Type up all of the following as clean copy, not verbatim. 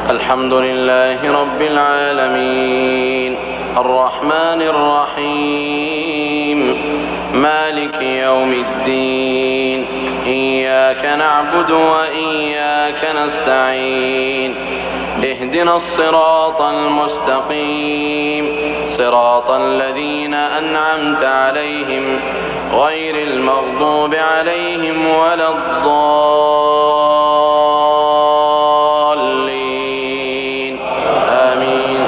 الحمد لله رب العالمين الرحمن الرحيم مالك يوم الدين إياك نعبد وإياك نستعين اهدنا الصراط المستقيم صراط الذين أنعمت عليهم غير المغضوب عليهم ولا الضالين آمين.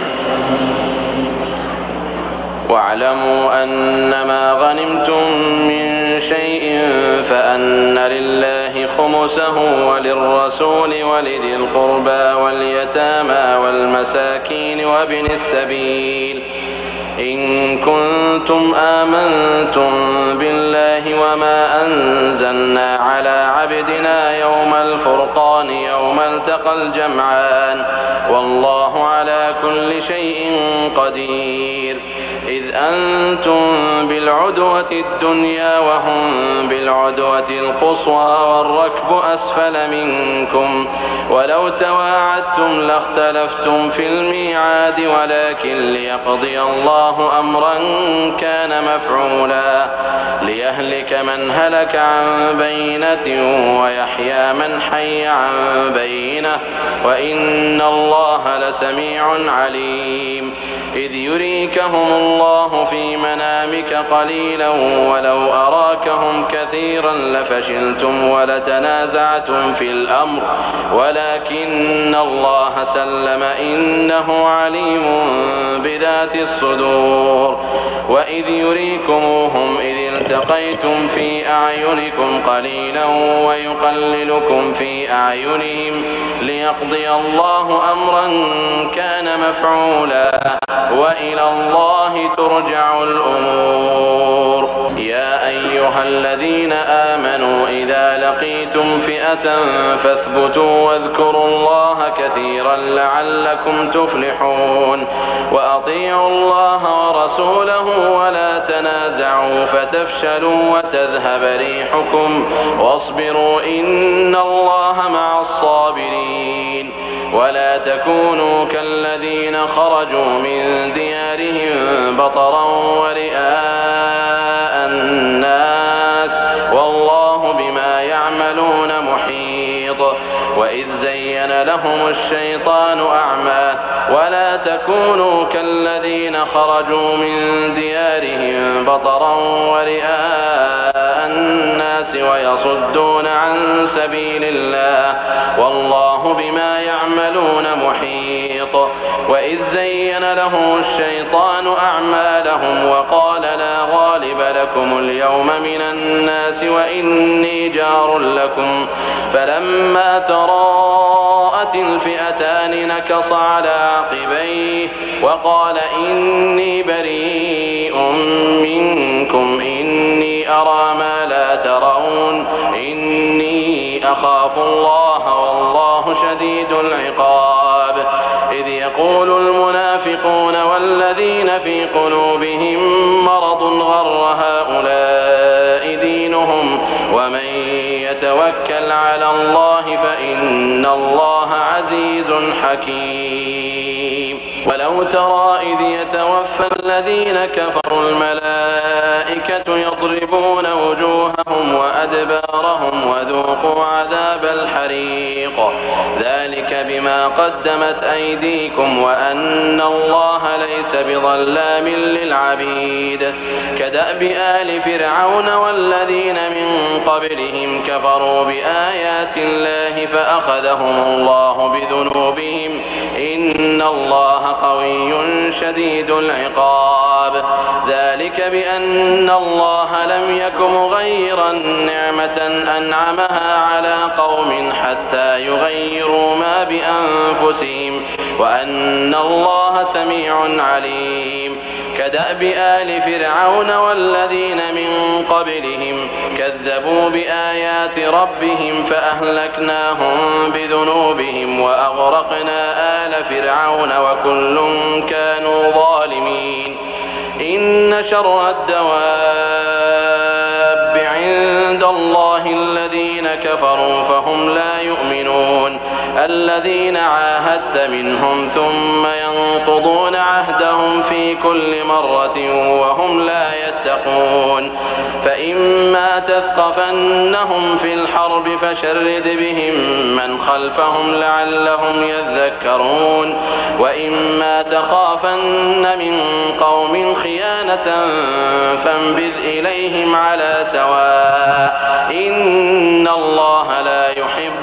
واعلموا أنما غنمتم من شيء فأن لله خمسه وللرسول ولذي القربى واليتامى والمساكين وابن السبيل إن كنتم آمنتم بالله وما أنزلنا على عبدنا يوم الفرقان يوم التقى الجمعان والله على كل شيء قدير. إذ أنتم بالعدوة الدنيا وهم بالعدوة القصوى والركب أسفل منكم ولو تواعدتم لاختلفتم في الميعاد ولكن ليقضي الله أمرا كان مفعولا ليهلك من هلك عن بينة ويحيى من حي عن بينة وإن الله لسميع عليم. إذ يريكهم الله في منامك قليلا ولو أراكهم كثيرا لفشلتم ولتنازعتم في الأمر ولكن الله سلم إنه عليم بذات الصدور. وإذ يريكموهم إذ التقيتم في أعينكم قليلا ويقللكم في أعينهم ليقضي الله أمرا كان مفعولا وإلى الله ترجع الأمور. يا أيها الذين آمنوا إذا لقيتم فئة فاثبتوا واذكروا الله كثيرا لعلكم تفلحون. وأطيعوا الله ورسوله ولا تنازعوا فتفشلوا وتذهب ريحكم واصبروا إن الله مع الصابرين. ولا تكونوا كالذين خرجوا من ديارهم بطرا ورئاء الناس والله بما يعملون محيط. وإذ زين لهم الشيطان ولا تكونوا كالذين خرجوا من ديارهم بطرا ورئاء الناس ويصدون عن سبيل الله والله بما يعملون محيط. وإذ زين لهم الشيطان أعمالهم وقال لا غالب لكم اليوم من الناس وإني جار لكم فلما تراءت الفئتان نكص على عقبيه وقال إني بريء منكم إني أرى ما لا ترون إني أخاف الله والله شديد العقاب. إذ يقول المنافقون والذين في قلوبهم مرض غر هؤلاء دينهم ومن يتوكل على الله فإن الله عزيز حكيم. ولو ترى إذ يتوفى الذين كفروا الملائكة يضربون وجوههم وأدبارهم وذوقوا عذاب الحريق ذلك بما قدمت أيديكم وأن الله ليس بظلام للعبيد. كدأب آل فرعون والذين من قبلهم كفروا بآيات الله فأخذهم الله بذنوبهم إن الله قوي شديد العقاب. ذلك بأن الله لم يك مغيرا نعمة أنعمها على قوم حتى يغيروا ما بأنفسهم وأن الله سميع عليم. كدأب آل فرعون والذين من قبلهم كذبوا بآيات ربهم فأهلكناهم بذنوبهم وأغرقنا آل فرعون وكل كانوا ظالمين. إن شر الدواب عند الله الذين كفروا فهم لا يؤمنون الذين عاهدت منهم ثم ينقضون عهدهم في كل مرة وهم لا يتقون فإما تثقفنهم في الحرب فشرد بهم من خلفهم لعلهم يذكرون وإما تخافن من قوم خيانة فانبذ إليهم على سواء إن الله لا يحب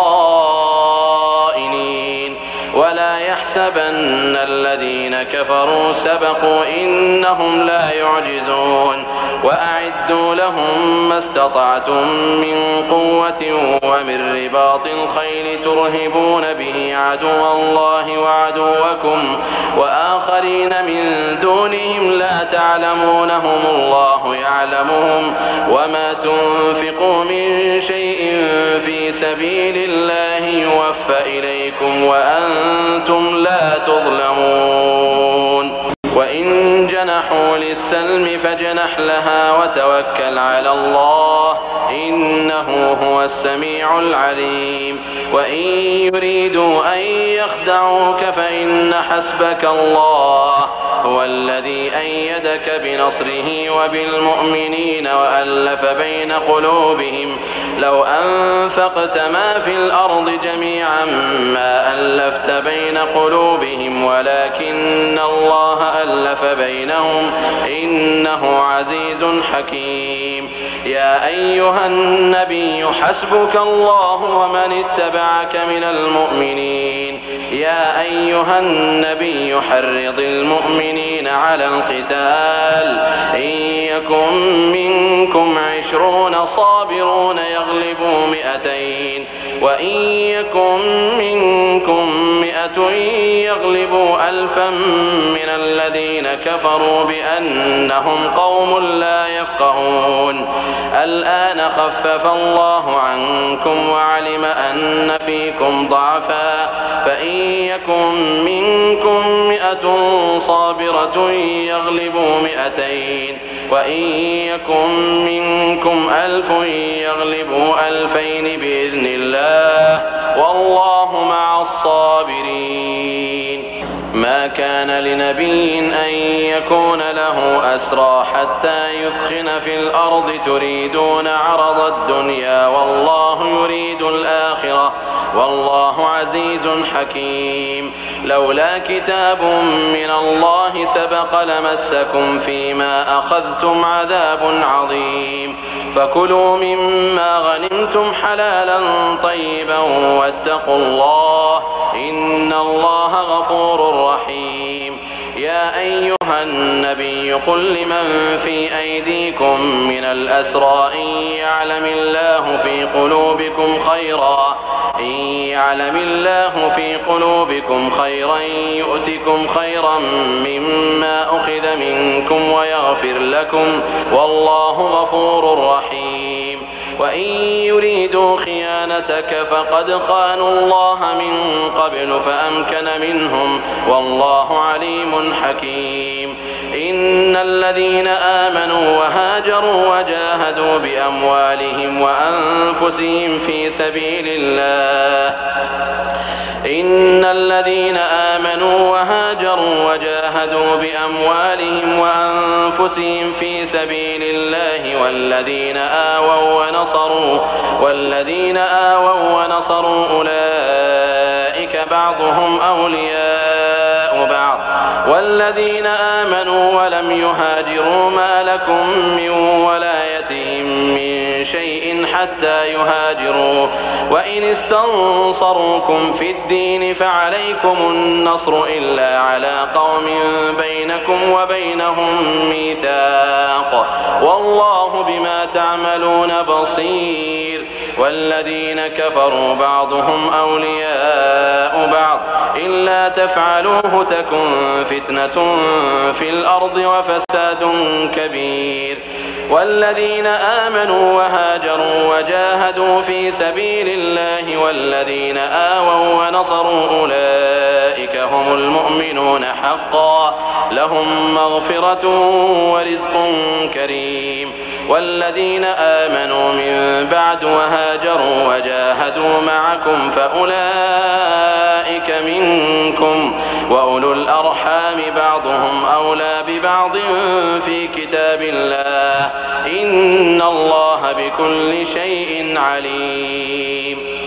الخائنين ولا يحسبن الذين كفروا سبقوا إنهم لا يعجزون وأعدوا لهم ما استطعتم من قوة ومن رباط الخيل ترهبون به عدو الله وعدوكم وآخرين من دونهم لا تعلمونهم الله يعلمهم وما تنفقوا من شيء في سبيل الله يوفى إليكم وأنتم لا تظلمون وإن جنحوا للسلم فاجنح لها وتوكل على الله إنه هو السميع العليم وإن يريدوا أن يخدعوك فإن حسبك الله هو الذي أيدك بنصره وبالمؤمنين وألف بين قلوبهم لو أنفقت ما في الأرض جميعا ما ألفت بين قلوبهم ولكن الله ألف بينهم إنه عزيز حكيم يا أيها النبي حسبك الله ومن اتبعك من المؤمنين يا أيها النبي حرض المؤمنين على القتال إن يكن منكم 20 صابرون يغلبوا 200 وإن يكن منكم 100 يغلبوا 1000 من الذين كفروا بأنهم قوم لا يفقهون الآن خفف الله عنكم وعلم أن فيكم ضعفا فإن يكن منكم 100 صابرة يغلبوا 200 وإن يكن منكم 1000 يغلبوا 2000 بإذن الله والله مع الصابرين ما كان لنبي أن يكون له أسرى حتى يثخن في الأرض تريدون عرض الدنيا والله يريد الآخرة والله عزيز حكيم لولا كتاب من الله سبق لمسكم فيما أخذتم عذاب عظيم فكلوا مما غنمتم حلالا طيبا واتقوا الله إن الله غفور رحيم يا أيها النبي قل لمن في أيديكم من الأسرى إن يعلم الله في قلوبكم خيرا يؤتكم خيرا مما أخذ منكم ويغفر لكم والله غفور رحيم وإن يريدوا خيانتك فقد خانوا الله من قبل فأمكن منهم والله عليم حكيم إن الذين آمنوا وهاجروا وجاهدوا بأموالهم وأنفسهم في سبيل الله إن الذين آمنوا وهاجروا وجاهدوا بأموالهم وأنفسهم في سبيل الله والذين آووا ونصروا أولئك بعضهم أولياء بعض والذين آمنوا ولم يهاجروا ما لكم من ولايتهم من شيء حتى يهاجروا وإن استنصروكم في الدين فعليكم النصر إلا على قوم بينكم وبينهم ميثاق والله بما تعملون بصير والذين كفروا بعضهم أولياء بعض إلا تفعلوه تكن فتنة في الأرض وفساد كبير والذين آمنوا وهاجروا وجاهدوا في سبيل الله والذين آووا ونصروا أولئك هم المؤمنون حقا لهم مغفرة ورزق كريم والذين آمنوا من بعد وهاجروا وجاهدوا معكم فأولئك منكم، وأولو الأرحام بعضهم أولى ببعض في كتاب الله إن الله بكل شيء عليم.